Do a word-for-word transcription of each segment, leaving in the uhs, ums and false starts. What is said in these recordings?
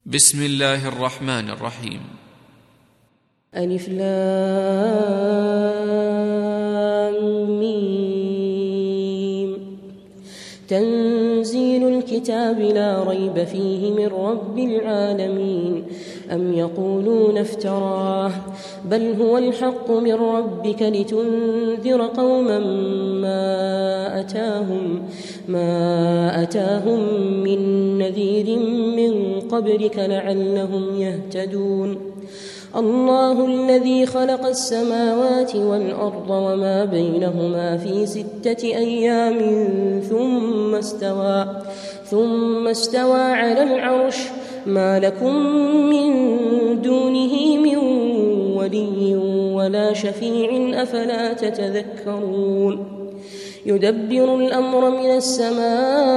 بسم الله الرحمن الرحيم. ألف لام ميم. تنزيل الكتاب لا ريب فيه من رب العالمين. أم يقولون افتراه بل هو الحق من ربك لتنذر قوما ما أتاهم ما أتاهم من نذير من قبلك لعلهم يهتدون. الله الذي خلق السماوات والأرض وما بينهما في ستة أيام ثم استوى ثم استوى على العرش ما لكم من دونه من ولي ولا شفيع أفلا تتذكرون. يدبر الأمر من السماء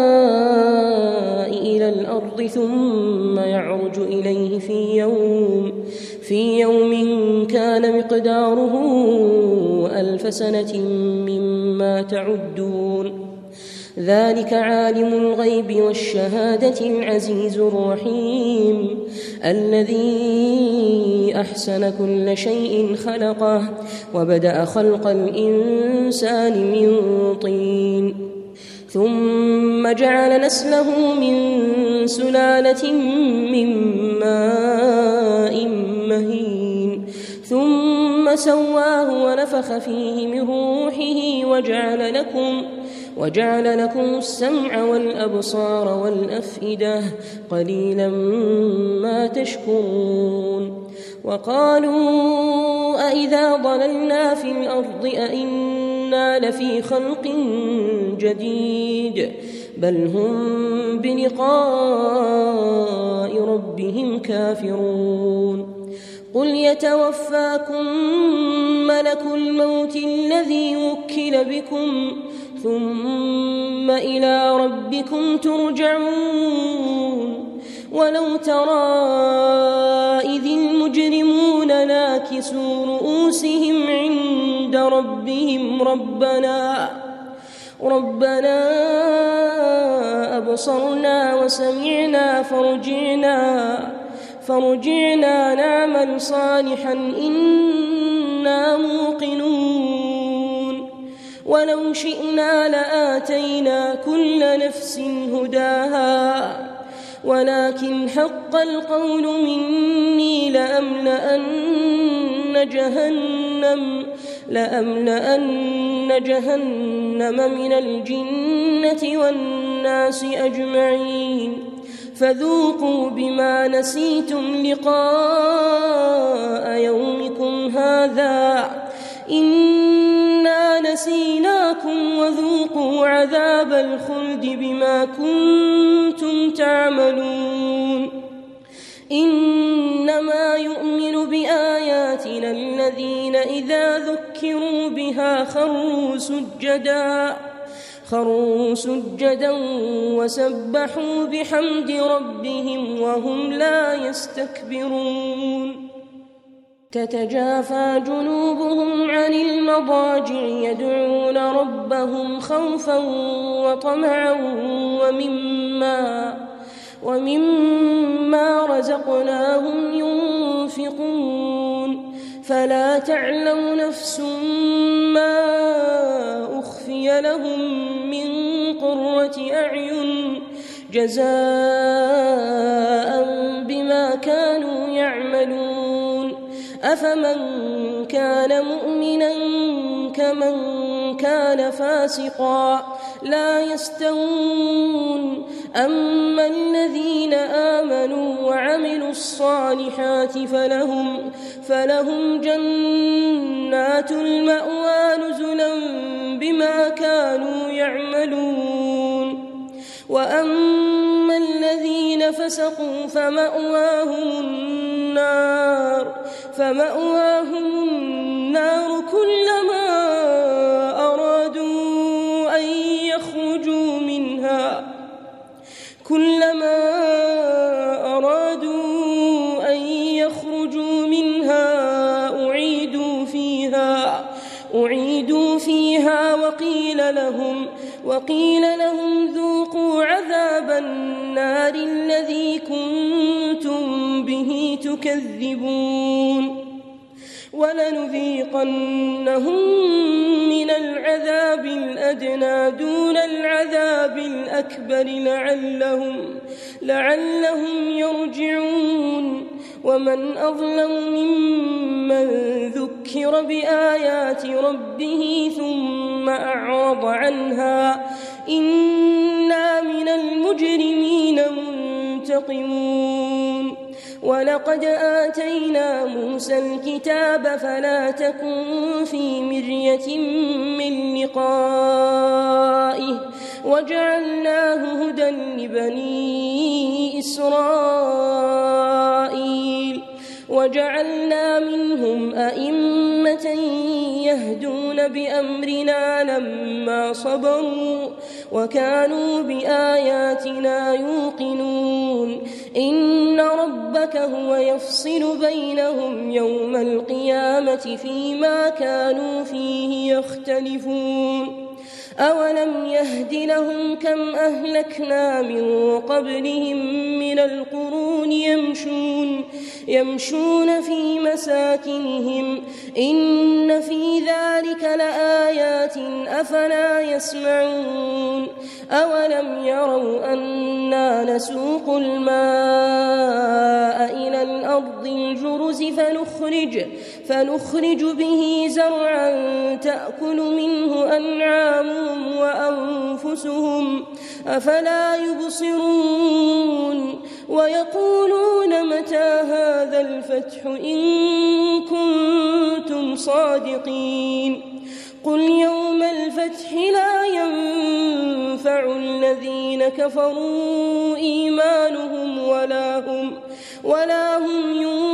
إلى الأرض ثم يعرج إليه في يوم في يوم كان مقداره ألف سنة مما تعدون. ذلك عالم الغيب والشهادة العزيز الرحيم الذي أحسن كل شيء خلقه وبدأ خلق الإنسان من طين ثم جعل نسله من سلالة من ماء مهين ثم سواه ونفخ فيه من روحه وجعل لكم وجعل لكم السمع والأبصار والأفئدة قليلا ما تشكرون. وقالوا أئذا ضللنا في الأرض أئنا لفي خلق جديد بل هم بلقاء ربهم كافرون. قل يتوفاكم ملك الموت الذي وكل بكم ثم إلى ربكم ترجعون. ولو ترى إذ المجرمون ناكسوا رؤوسهم عند ربهم ربنا ربنا أبصرنا وسمعنا فارجعنا فارجعنا نعمل صالحا إنا موقنون. ولو شئنا لآتينا كل نفس هداها ولكن حق القول مني لأملأن جهنم لأملأن جهنم من الجنة والناس أجمعين. فذوقوا بما نسيتم لقاء يومكم هذا إنا نسيناكم وذوقوا عذاب الخلد بما كنتم تعملون. إنما يؤمن بآياتنا الذين إذا ذكروا بها خروا سجدا خروا سجدا وسبحوا بحمد ربهم وهم لا يستكبرون. تتجافى جنوبهم عن المضاجع يدعون ربهم خوفا وطمعا ومما ومما رزقناهم ينفقون. فلا تعلم نفس ما أخفي لهم من قرة أعين جزاء بما كانوا يعملون. أفمن كان مؤمنا كمن كان فاسقا لا يستوون. أما الذين آمنوا وعملوا الصالحات فلهم فلهم جنات المأوى نزلا بما كانوا يعملون. وأما الذين فسقوا فمأواهم النار فمأواهم النار كلما أرادوا أن يخرجوا منها كلما أرادوا أن يخرجوا منها أعيدوا فيها أعيدوا فيها وقيل لهم وقيل لهم ذوقوا عذاب النار الذي كنتم به تكذبون ولنذيقنهم من العذاب الأدنى دون العذاب الأكبر لعلهم, لعلهم يرجعون ومن أظلم ممن ذكر بآيات ربه ثم أعرض عنها إنا من المجرمين منتقمون ولقد آتينا موسى الكتاب فلا تكن في مرية من لقائه وجعلناه هدى لبني إسرائيل وجعلنا منهم أئمة يهدون بأمرنا لما صبروا وكانوا بآياتنا يوقنون إن ربك هو يفصل بينهم يوم القيامة فيما كانوا فيه يختلفون أولم يهد لهم كم أهلكنا من قبلهم من القرون يمشون, يمشون في مساكنهم إن في ذلك لآيات أفلا يسمعون أولم يروا أنا نسوق الماء إلى الأرض الجرز فنخرج, فنخرج به زرعا تأكل منه أنعامهم وأنفسهم أفلا يبصرون ويقولون متى هذا الفتح إن كنتم صادقين قل يوم الفتح لا ينفع الذين كفروا إيمانهم ولا هم, ولا هم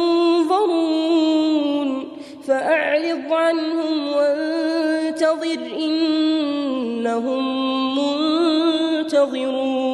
ينظرون فأعرض عنهم وانتظر إنهم منتظرون.